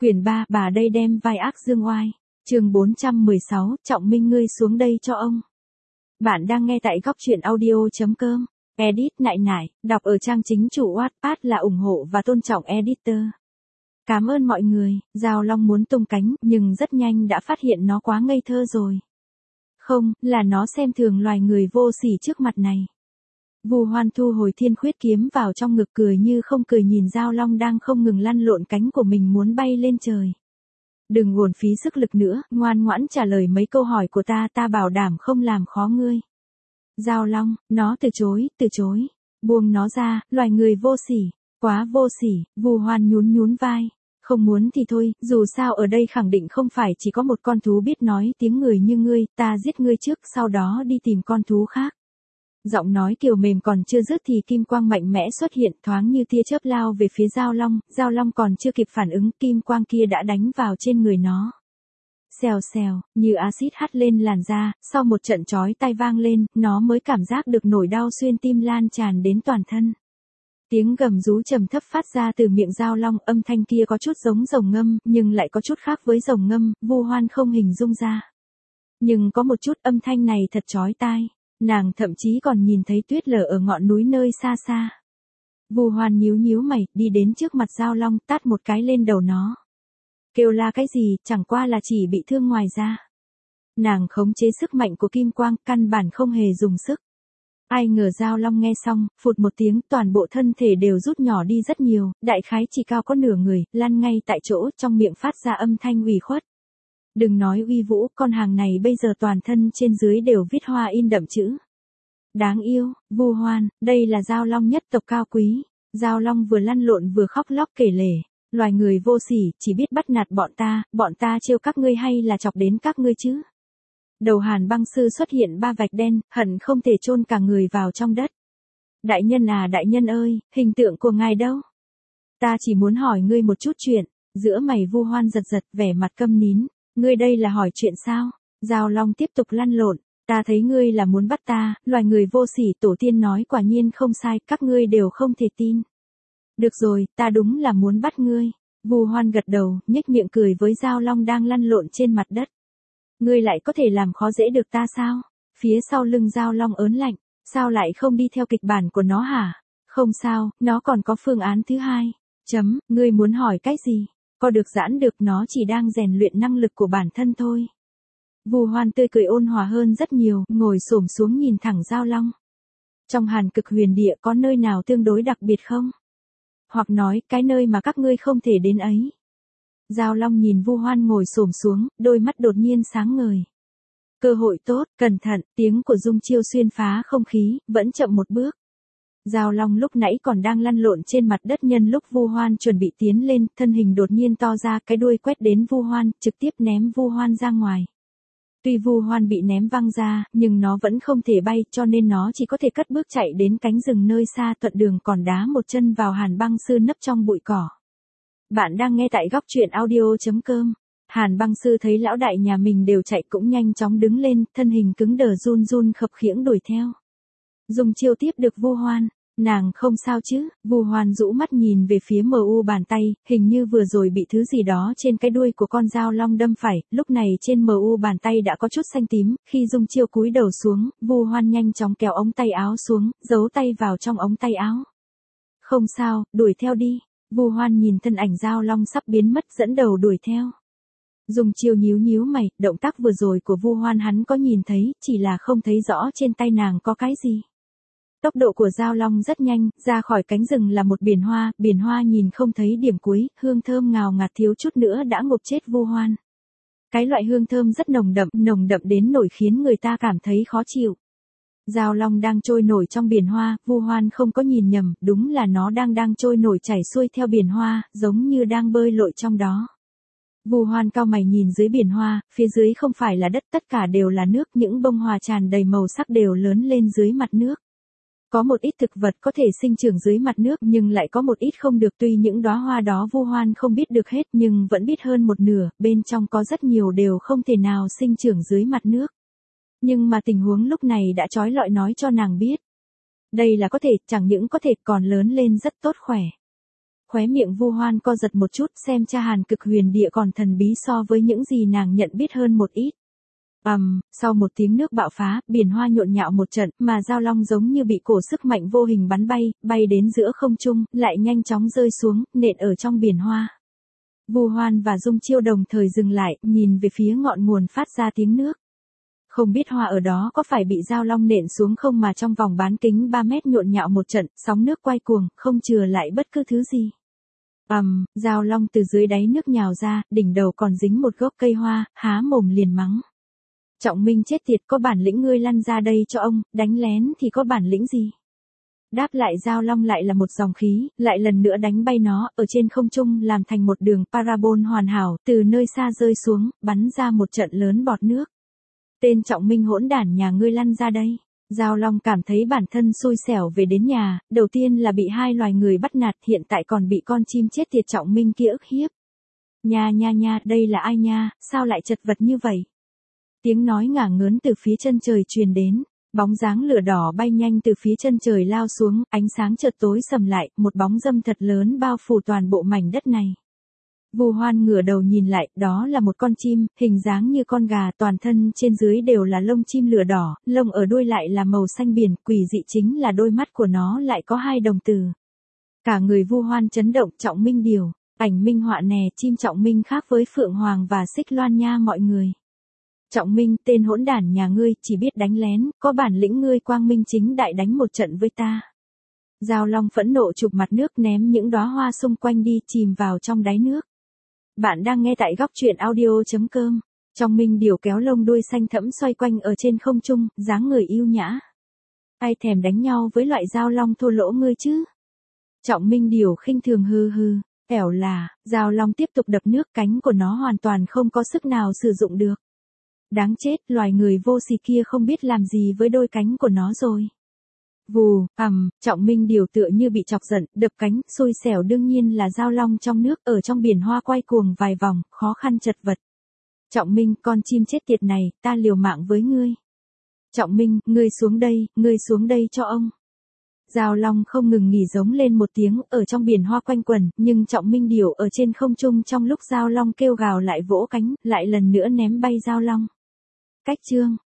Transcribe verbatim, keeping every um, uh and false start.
Quyển ba, bà đây đem vai ác dương oai. Chương bốn trăm mười sáu, Trọng Minh ngươi xuống đây cho ông. Bạn đang nghe tại góc truyện audio chấm com. Edit nại nại, đọc ở trang chính chủ Wattpad là ủng hộ và tôn trọng editor. Cảm ơn mọi người. Giao Long muốn tung cánh, nhưng rất nhanh đã phát hiện nó quá ngây thơ rồi. Không, là nó xem thường loài người vô sỉ trước mặt này. Vu Hoan thu hồi thiên khuyết kiếm vào trong ngực, cười như không cười nhìn Giao Long đang không ngừng lăn lộn cánh của mình muốn bay lên trời. Đừng uổng phí sức lực nữa, ngoan ngoãn trả lời mấy câu hỏi của ta, ta bảo đảm không làm khó ngươi. Giao Long, nó từ chối, từ chối. Buông nó ra, loài người vô sỉ, quá vô sỉ. Vu Hoan nhún nhún vai. Không muốn thì thôi, dù sao ở đây khẳng định không phải chỉ có một con thú biết nói tiếng người như ngươi, ta giết ngươi trước, sau đó đi tìm con thú khác. Giọng nói kiều mềm còn chưa dứt thì kim quang mạnh mẽ xuất hiện, thoáng như tia chớp lao về phía Giao Long. Giao Long còn chưa kịp phản ứng, kim quang kia đã đánh vào trên người nó. Xèo xèo, như axit hắt lên làn da, sau một trận chói tai vang lên, nó mới cảm giác được nỗi đau xuyên tim lan tràn đến toàn thân. Tiếng gầm rú trầm thấp phát ra từ miệng Giao Long, âm thanh kia có chút giống rồng ngâm, nhưng lại có chút khác với rồng ngâm, Vu Hoan không hình dung ra. Nhưng có một chút, âm thanh này thật chói tai. Nàng thậm chí còn nhìn thấy tuyết lở ở ngọn núi nơi xa xa. Vu Hoan nhíu nhíu mày, đi đến trước mặt Giao Long, tát một cái lên đầu nó. Kêu la cái gì, chẳng qua là chỉ bị thương ngoài da. Nàng khống chế sức mạnh của kim quang, căn bản không hề dùng sức. Ai ngờ Giao Long nghe xong, phụt một tiếng, toàn bộ thân thể đều rút nhỏ đi rất nhiều, đại khái chỉ cao có nửa người, lăn ngay tại chỗ, trong miệng phát ra âm thanh ủy khuất. Đừng nói uy vũ, con hàng này bây giờ toàn thân trên dưới đều viết hoa in đậm chữ. Đáng yêu. Vu Hoan, đây là Giao Long nhất tộc cao quý. Giao Long vừa lăn lộn vừa khóc lóc kể lể. Loài người vô sỉ, chỉ biết bắt nạt bọn ta, bọn ta trêu các ngươi hay là chọc đến các ngươi chứ? Đầu Hàn Băng Sư xuất hiện ba vạch đen, hận không thể chôn cả người vào trong đất. Đại nhân à, đại nhân ơi, hình tượng của ngài đâu? Ta chỉ muốn hỏi ngươi một chút chuyện. Giữa mày Vu Hoan giật giật, vẻ mặt câm nín. Ngươi đây là hỏi chuyện sao? Giao Long tiếp tục lăn lộn. Ta thấy ngươi là muốn bắt ta, loài người vô sỉ, tổ tiên nói quả nhiên không sai, các ngươi đều không thể tin. Được rồi, ta đúng là muốn bắt ngươi. Vu Hoan gật đầu, nhếch miệng cười với Giao Long đang lăn lộn trên mặt đất. Ngươi lại có thể làm khó dễ được ta sao? Phía sau lưng Giao Long ớn lạnh, sao lại không đi theo kịch bản của nó hả? Không sao, nó còn có phương án thứ hai. Chấm, ngươi muốn hỏi cái gì? Có được giãn được, nó chỉ đang rèn luyện năng lực của bản thân thôi. Vu Hoan tươi cười ôn hòa hơn rất nhiều, ngồi xổm xuống nhìn thẳng Giao Long. Trong Hàn Cực Huyền Địa có nơi nào tương đối đặc biệt không? Hoặc nói, cái nơi mà các ngươi không thể đến ấy. Giao Long nhìn Vu Hoan ngồi xổm xuống, đôi mắt đột nhiên sáng ngời. Cơ hội tốt, cẩn thận, tiếng của Dung Chiêu xuyên phá không khí, vẫn chậm một bước. Giao Long lúc nãy còn đang lăn lộn trên mặt đất, nhân lúc Vu Hoan chuẩn bị tiến lên, thân hình đột nhiên to ra, cái đuôi quét đến Vu Hoan, trực tiếp ném Vu Hoan ra ngoài. Tuy Vu Hoan bị ném văng ra, nhưng nó vẫn không thể bay, cho nên nó chỉ có thể cất bước chạy đến cánh rừng nơi xa, thuận đường còn đá một chân vào Hàn Băng Sư nấp trong bụi cỏ. Bạn đang nghe tại góc truyện audio chấm com. Hàn Băng Sư thấy lão đại nhà mình đều chạy cũng nhanh chóng đứng lên, thân hình cứng đờ run run khập khiễng đuổi theo. Dung Chiêu tiếp được Vu Hoan, nàng không sao chứ? Vu Hoan rũ mắt nhìn về phía mờ u bàn tay, hình như vừa rồi bị thứ gì đó trên cái đuôi của con Giao Long đâm phải, lúc này trên mờ u bàn tay đã có chút xanh tím, khi Dung Chiêu cúi đầu xuống, Vu Hoan nhanh chóng kéo ống tay áo xuống, giấu tay vào trong ống tay áo. Không sao, đuổi theo đi. Vu Hoan nhìn thân ảnh Giao Long sắp biến mất, dẫn đầu đuổi theo. Dung Chiêu nhíu nhíu mày, động tác vừa rồi của Vu Hoan hắn có nhìn thấy, chỉ là không thấy rõ trên tay nàng có cái gì. Tốc độ của Giao Long rất nhanh, ra khỏi cánh rừng là một biển hoa, biển hoa nhìn không thấy điểm cuối, hương thơm ngào ngạt thiếu chút nữa đã ngộp chết Vu Hoan. Cái loại hương thơm rất nồng đậm, nồng đậm đến nỗi khiến người ta cảm thấy khó chịu. Giao Long đang trôi nổi trong biển hoa, Vu Hoan không có nhìn nhầm, đúng là nó đang đang trôi nổi chảy xuôi theo biển hoa, giống như đang bơi lội trong đó. Vu Hoan cau mày nhìn dưới biển hoa, phía dưới không phải là đất, tất cả đều là nước, những bông hoa tràn đầy màu sắc đều lớn lên dưới mặt nước. Có một ít thực vật có thể sinh trưởng dưới mặt nước, nhưng lại có một ít không được, tuy những đóa hoa đó Vu Hoan không biết được hết nhưng vẫn biết hơn một nửa, bên trong có rất nhiều đều không thể nào sinh trưởng dưới mặt nước. Nhưng mà tình huống lúc này đã trói lọi nói cho nàng biết. Đây là có thể, chẳng những có thể còn lớn lên rất tốt khỏe. khóe miệng Vu Hoan co giật một chút, xem cha Hàn Cực Huyền Địa còn thần bí so với những gì nàng nhận biết hơn một ít. Ầm, um, sau một tiếng nước bạo phá, biển hoa nhộn nhạo một trận, mà Giao Long giống như bị cổ sức mạnh vô hình bắn bay, bay đến giữa không trung, lại nhanh chóng rơi xuống, nện ở trong biển hoa. Vu Hoan và Dung Chiêu đồng thời dừng lại, nhìn về phía ngọn nguồn phát ra tiếng nước. Không biết hoa ở đó có phải bị Giao Long nện xuống không mà trong vòng bán kính ba mét nhộn nhạo một trận, sóng nước quay cuồng, không chừa lại bất cứ thứ gì. Ầm, um, Giao Long từ dưới đáy nước nhào ra, đỉnh đầu còn dính một gốc cây hoa, há mồm liền mắng. Trọng Minh chết tiệt, có bản lĩnh ngươi lăn ra đây cho ông, đánh lén thì có bản lĩnh gì? Đáp lại Giao Long lại là một dòng khí, lại lần nữa đánh bay nó, ở trên không trung làm thành một đường parabol hoàn hảo, từ nơi xa rơi xuống, bắn ra một trận lớn bọt nước. Tên Trọng Minh hỗn đản nhà ngươi lăn ra đây. Giao Long cảm thấy bản thân xui xẻo về đến nhà, đầu tiên là bị hai loài người bắt nạt, hiện tại còn bị con chim chết tiệt Trọng Minh kia ức hiếp. Nha nha nha, đây là ai nha, sao lại chật vật như vậy? Tiếng nói ngả ngớn từ phía chân trời truyền đến, bóng dáng lửa đỏ bay nhanh từ phía chân trời lao xuống, ánh sáng chợt tối sầm lại, một bóng dâm thật lớn bao phủ toàn bộ mảnh đất này. Vu Hoan ngửa đầu nhìn lại, đó là một con chim, hình dáng như con gà, toàn thân trên dưới đều là lông chim lửa đỏ, lông ở đuôi lại là màu xanh biển, quỷ dị chính là đôi mắt của nó lại có hai đồng tử. Cả người Vu Hoan chấn động, Trọng Minh điều, ảnh minh họa nè, chim Trọng Minh khác với Phượng Hoàng và Xích Loan nha mọi người. Trọng Minh, tên hỗn đản nhà ngươi, chỉ biết đánh lén, có bản lĩnh ngươi quang minh chính đại đánh một trận với ta. Giao Long phẫn nộ chụp mặt nước, ném những đóa hoa xung quanh đi, chìm vào trong đáy nước. Bạn đang nghe tại góc truyện audio chấm com. Trọng Minh điều kéo lông đuôi xanh thẫm xoay quanh ở trên không trung, dáng người yêu nhã. Ai thèm đánh nhau với loại Giao Long thô lỗ ngươi chứ? Trọng Minh điều khinh thường hư hư, ẻo là, Giao Long tiếp tục đập nước, cánh của nó hoàn toàn không có sức nào sử dụng được. Đáng chết, loài người vô sỉ kia không biết làm gì với đôi cánh của nó rồi. Vù, ầm, Trọng Minh điều tựa như bị chọc giận, đập cánh, xui xẻo đương nhiên là Giao Long trong nước, ở trong biển hoa quay cuồng vài vòng, khó khăn chật vật. Trọng Minh, con chim chết tiệt này, ta liều mạng với ngươi. Trọng Minh, ngươi xuống đây, ngươi xuống đây cho ông. Giao Long không ngừng nghỉ giống lên một tiếng, ở trong biển hoa quanh quẩn, nhưng Trọng Minh điều ở trên không trung trong lúc Giao Long kêu gào lại vỗ cánh, lại lần nữa ném bay Giao Long. Cách chương